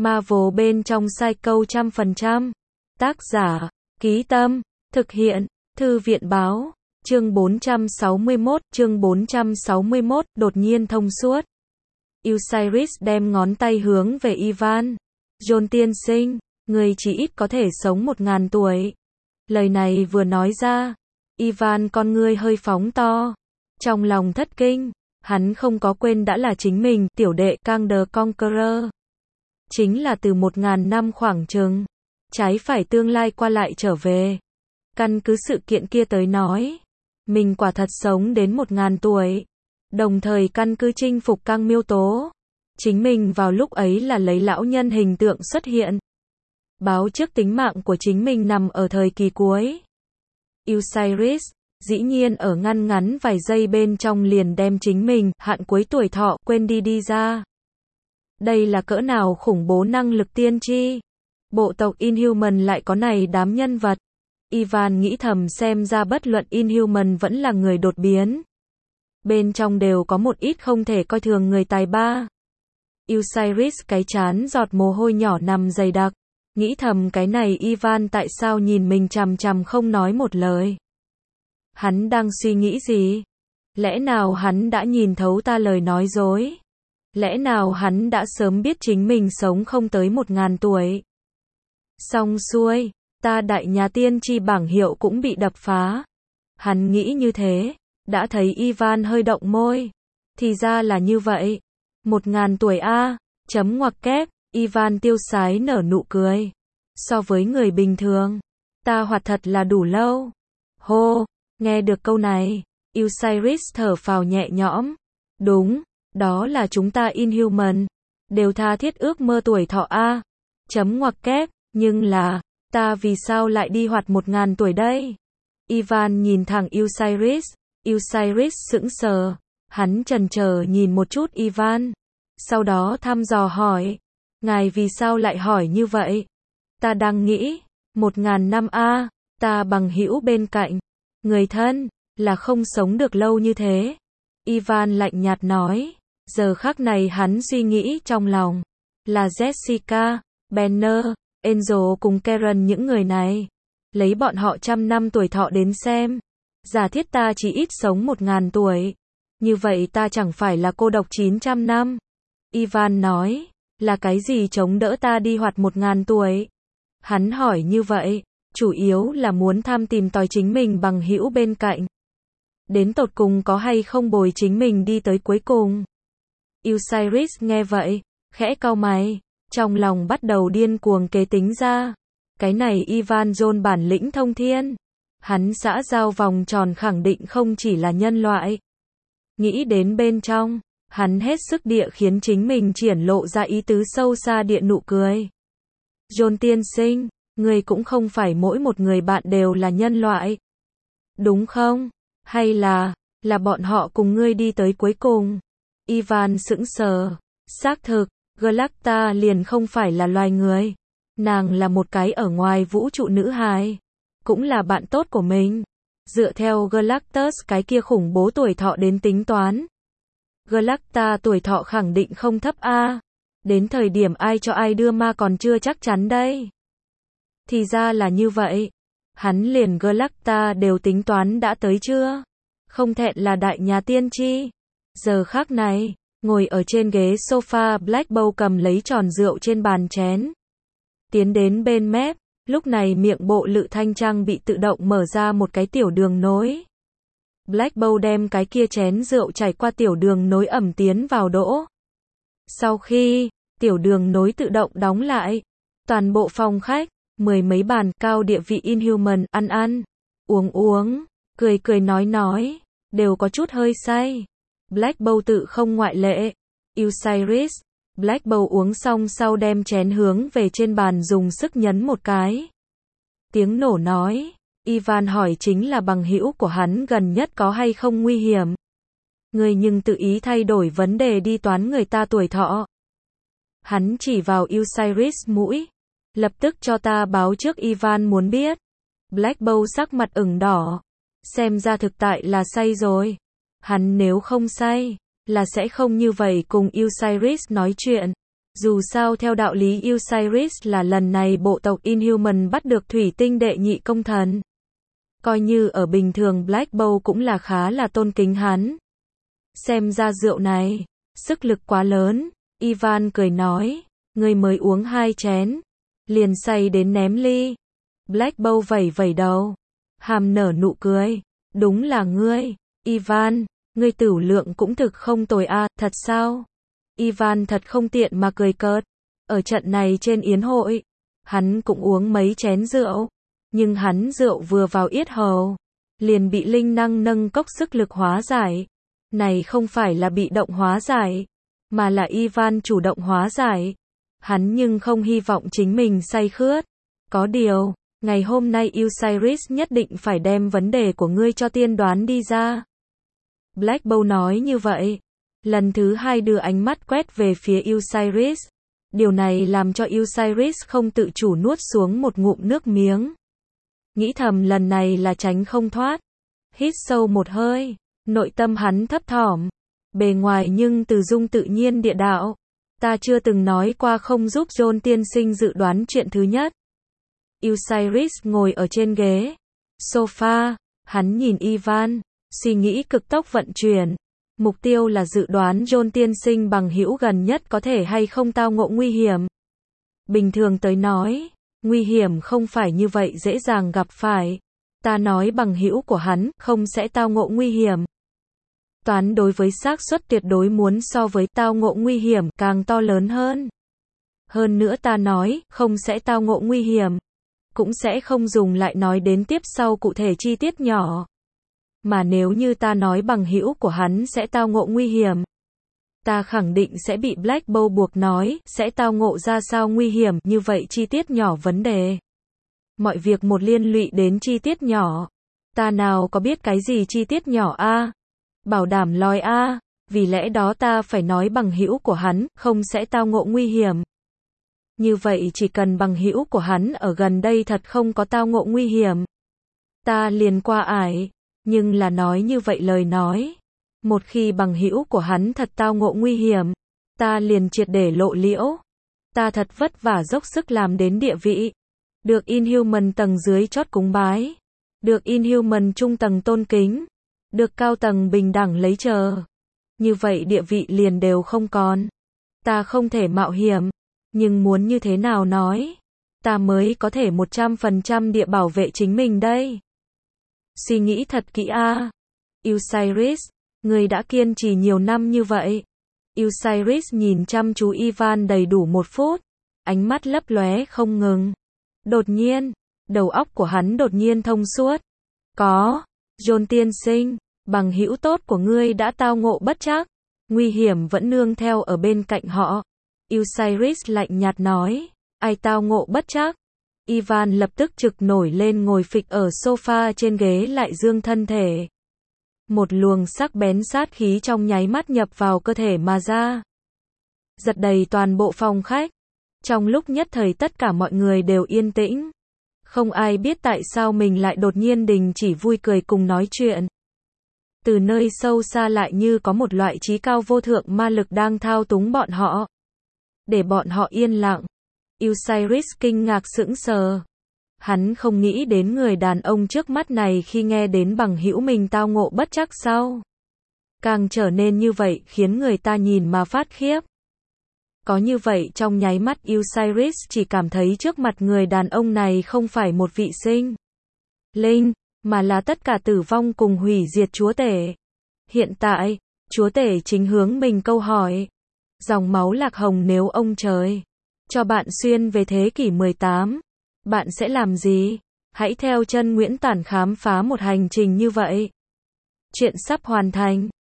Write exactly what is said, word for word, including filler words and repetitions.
Marvel bên trong sai câu trăm phần trăm. Tác giả, Ký Tâm, thực hiện, Thư viện Báo, chương bốn trăm sáu mươi mốt, chương bốn trăm sáu mươi mốt, đột nhiên thông suốt. Osiris đem ngón tay hướng về Ivan. John tiên sinh, người chỉ ít có thể sống một ngàn tuổi. Lời này vừa nói ra, Ivan con ngươi hơi phóng to. Trong lòng thất kinh, hắn không có quên đã là chính mình, tiểu đệ Kang the Conqueror. Chính là từ một ngàn năm khoảng chừng, trái phải tương lai qua lại trở về. Căn cứ sự kiện kia tới nói, mình quả thật sống đến một ngàn tuổi. Đồng thời căn cứ chinh phục Kang miêu tố, chính mình vào lúc ấy là lấy lão nhân hình tượng xuất hiện. Báo trước tính mạng của chính mình nằm ở thời kỳ cuối. Osiris, dĩ nhiên ở ngăn ngắn vài giây bên trong liền đem chính mình, hạn cuối tuổi thọ, quên đi đi ra. Đây là cỡ nào khủng bố năng lực tiên tri. Bộ tộc Inhuman lại có này đám nhân vật. Ivan nghĩ thầm xem ra bất luận Inhuman vẫn là người đột biến. Bên trong đều có một ít không thể coi thường người tài ba. Osiris cái chán giọt mồ hôi nhỏ nằm dày đặc. Nghĩ thầm cái này Ivan tại sao nhìn mình chằm chằm không nói một lời. Hắn đang suy nghĩ gì? Lẽ nào hắn đã nhìn thấu ta lời nói dối? Lẽ nào hắn đã sớm biết chính mình sống không tới một ngàn tuổi? Xong xuôi, ta đại nhà tiên tri bảng hiệu cũng bị đập phá. Hắn nghĩ như thế, đã thấy Ivan hơi động môi. Thì ra là như vậy. Một ngàn tuổi a, chấm ngoặc kép, Ivan tiêu sái nở nụ cười. So với người bình thường, ta hoạt thật là đủ lâu. Hô, nghe được câu này, Osiris thở phào nhẹ nhõm. Đúng, đó là chúng ta Inhuman, đều tha thiết ước mơ tuổi thọ a. Chấm ngoặc kép, nhưng là, ta vì sao lại đi hoạt một ngàn tuổi đây? Ivan nhìn thẳng Osiris, Osiris sững sờ, hắn chần chờ nhìn một chút Ivan, sau đó thăm dò hỏi, ngài vì sao lại hỏi như vậy? Ta đang nghĩ, một ngàn năm a, ta bằng hữu bên cạnh, người thân, là không sống được lâu như thế. Ivan lạnh nhạt nói, giờ khắc này hắn suy nghĩ trong lòng, là Jessica, Banner, Angel cùng Karen những người này. Lấy bọn họ trăm năm tuổi thọ đến xem, giả thiết ta chỉ ít sống một ngàn tuổi. Như vậy ta chẳng phải là cô độc chín trăm năm. Ivan nói, là cái gì chống đỡ ta đi hoạt một ngàn tuổi? Hắn hỏi như vậy, chủ yếu là muốn tham tìm tòi chính mình bằng hữu bên cạnh. Đến tột cùng có hay không bồi chính mình đi tới cuối cùng. Osiris nghe vậy, khẽ cau mày, trong lòng bắt đầu điên cuồng kế tính ra. Cái này Ivan John bản lĩnh thông thiên. Hắn xã giao vòng tròn khẳng định không chỉ là nhân loại. Nghĩ đến bên trong, hắn hết sức địa khiến chính mình triển lộ ra ý tứ sâu xa địa nụ cười. John tiên sinh, người cũng không phải mỗi một người bạn đều là nhân loại. Đúng không? Hay là, là bọn họ cùng ngươi đi tới cuối cùng? Ivan sững sờ. Xác thực, Galacta liền không phải là loài người. Nàng là một cái ở ngoài vũ trụ nữ hài. Cũng là bạn tốt của mình. Dựa theo Galactus cái kia khủng bố tuổi thọ đến tính toán. Galacta tuổi thọ khẳng định không thấp a. Đến thời điểm ai cho ai đưa ma còn chưa chắc chắn đây. Thì ra là như vậy. Hắn liền Galacta đều tính toán đã tới chưa? Không thẹn là đại nhà tiên tri. Giờ khắc này, ngồi ở trên ghế sofa, Black Bow cầm lấy tròn rượu trên bàn chén. Tiến đến bên mép, lúc này miệng bộ Lự Thanh Trang bị tự động mở ra một cái tiểu đường nối. Black Bow đem cái kia chén rượu chảy qua tiểu đường nối ẩm tiến vào đỗ. Sau khi, tiểu đường nối tự động đóng lại, toàn bộ phòng khách, mười mấy bàn cao địa vị Inhuman ăn ăn, uống uống, cười cười nói nói, đều có chút hơi say. Black Bow tự không ngoại lệ. Osiris, Black Bow uống xong sau đem chén hướng về trên bàn dùng sức nhấn một cái. Tiếng nổ nói, Ivan hỏi chính là bằng hữu của hắn gần nhất có hay không nguy hiểm. Người nhưng tự ý thay đổi vấn đề đi toán người ta tuổi thọ. Hắn chỉ vào Osiris mũi. Lập tức cho ta báo trước Ivan muốn biết. Black Bow sắc mặt ửng đỏ. Xem ra thực tại là say rồi. Hắn nếu không say, là sẽ không như vậy cùng Osiris nói chuyện. Dù sao theo đạo lý Osiris là lần này bộ tộc Inhuman bắt được thủy tinh đệ nhị công thần. Coi như ở bình thường Black Bowl cũng là khá là tôn kính hắn. Xem ra rượu này, sức lực quá lớn, Ivan cười nói, ngươi mới uống hai chén, liền say đến ném ly. Black Bowl vẩy vẩy đầu, hàm nở nụ cười, đúng là ngươi, Ivan, ngươi tửu lượng cũng thực không tồi a, thật sao? Ivan thật không tiện mà cười cợt, ở trận này trên yến hội, hắn cũng uống mấy chén rượu, nhưng hắn rượu vừa vào yết hầu, liền bị linh năng nâng cốc sức lực hóa giải. Này không phải là bị động hóa giải, mà là Ivan chủ động hóa giải. Hắn nhưng không hy vọng chính mình say khướt. Có điều, ngày hôm nay Osiris nhất định phải đem vấn đề của ngươi cho tiên đoán đi ra. Black Bowl nói như vậy. Lần thứ hai đưa ánh mắt quét về phía Osiris. Điều này làm cho Osiris không tự chủ nuốt xuống một ngụm nước miếng. Nghĩ thầm lần này là tránh không thoát. Hít sâu một hơi, nội tâm hắn thấp thỏm. Bề ngoài nhưng từ dung tự nhiên địa đạo. Ta chưa từng nói qua không giúp John tiên sinh dự đoán chuyện thứ nhất. Osiris ngồi ở trên ghế sofa, hắn nhìn Ivan, suy nghĩ cực tốc vận chuyển. Mục tiêu là dự đoán John tiên sinh bằng hữu gần nhất có thể hay không tao ngộ nguy hiểm. Bình thường tới nói, nguy hiểm không phải như vậy dễ dàng gặp phải. Ta nói bằng hữu của hắn không sẽ tao ngộ nguy hiểm. Toán đối với xác suất tuyệt đối muốn so với tao ngộ nguy hiểm càng to lớn hơn. Hơn nữa ta nói không sẽ tao ngộ nguy hiểm, cũng sẽ không dùng lại nói đến tiếp sau cụ thể chi tiết nhỏ. Mà nếu như ta nói bằng hữu của hắn sẽ tao ngộ nguy hiểm, ta khẳng định sẽ bị Black Bowl buộc nói sẽ tao ngộ ra sao nguy hiểm, như vậy chi tiết nhỏ vấn đề. Mọi việc một liên lụy đến chi tiết nhỏ. Ta nào có biết cái gì chi tiết nhỏ a? À? Bảo đảm lòi a, à? Vì lẽ đó ta phải nói bằng hữu của hắn không sẽ tao ngộ nguy hiểm. Như vậy chỉ cần bằng hữu của hắn ở gần đây thật không có tao ngộ nguy hiểm, ta liền qua ải. Nhưng là nói như vậy lời nói, một khi bằng hữu của hắn thật tao ngộ nguy hiểm, ta liền triệt để lộ liễu. Ta thật vất vả dốc sức làm đến địa vị, được Inhuman tầng dưới chót cúng bái, được Inhuman trung tầng tôn kính, được cao tầng bình đẳng lấy chờ. Như vậy địa vị liền đều không còn. Ta không thể mạo hiểm, nhưng muốn như thế nào nói, ta mới có thể một trăm phần trăm địa bảo vệ chính mình đây. Suy nghĩ thật kỹ a. À. Osiris, người đã kiên trì nhiều năm như vậy. Osiris nhìn chăm chú Ivan đầy đủ một phút, ánh mắt lấp lóe không ngừng. Đột nhiên, đầu óc của hắn đột nhiên thông suốt. Có, John tiên sinh, bằng hữu tốt của ngươi đã tao ngộ bất trắc, nguy hiểm vẫn nương theo ở bên cạnh họ. Osiris lạnh nhạt nói, ai tao ngộ bất trắc? Ivan lập tức trực nổi lên, ngồi phịch ở sofa trên ghế lại dương thân thể. Một luồng sắc bén sát khí trong nháy mắt nhập vào cơ thể mà ra, giật đầy toàn bộ phòng khách. Trong lúc nhất thời tất cả mọi người đều yên tĩnh. Không ai biết tại sao mình lại đột nhiên đình chỉ vui cười cùng nói chuyện. Từ nơi sâu xa lại như có một loại trí cao vô thượng ma lực đang thao túng bọn họ, để bọn họ yên lặng. Osiris kinh ngạc sững sờ. Hắn không nghĩ đến người đàn ông trước mắt này khi nghe đến bằng hữu mình tao ngộ bất trắc sau, càng trở nên như vậy khiến người ta nhìn mà phát khiếp. Có như vậy trong nháy mắt Osiris chỉ cảm thấy trước mặt người đàn ông này không phải một vị sinh linh, mà là tất cả tử vong cùng hủy diệt chúa tể. Hiện tại, chúa tể chính hướng mình câu hỏi. Dòng máu lạc hồng, nếu ông trời cho bạn xuyên về thế kỷ mười tám, bạn sẽ làm gì? Hãy theo chân Nguyễn Tản khám phá một hành trình như vậy. Chuyện sắp hoàn thành.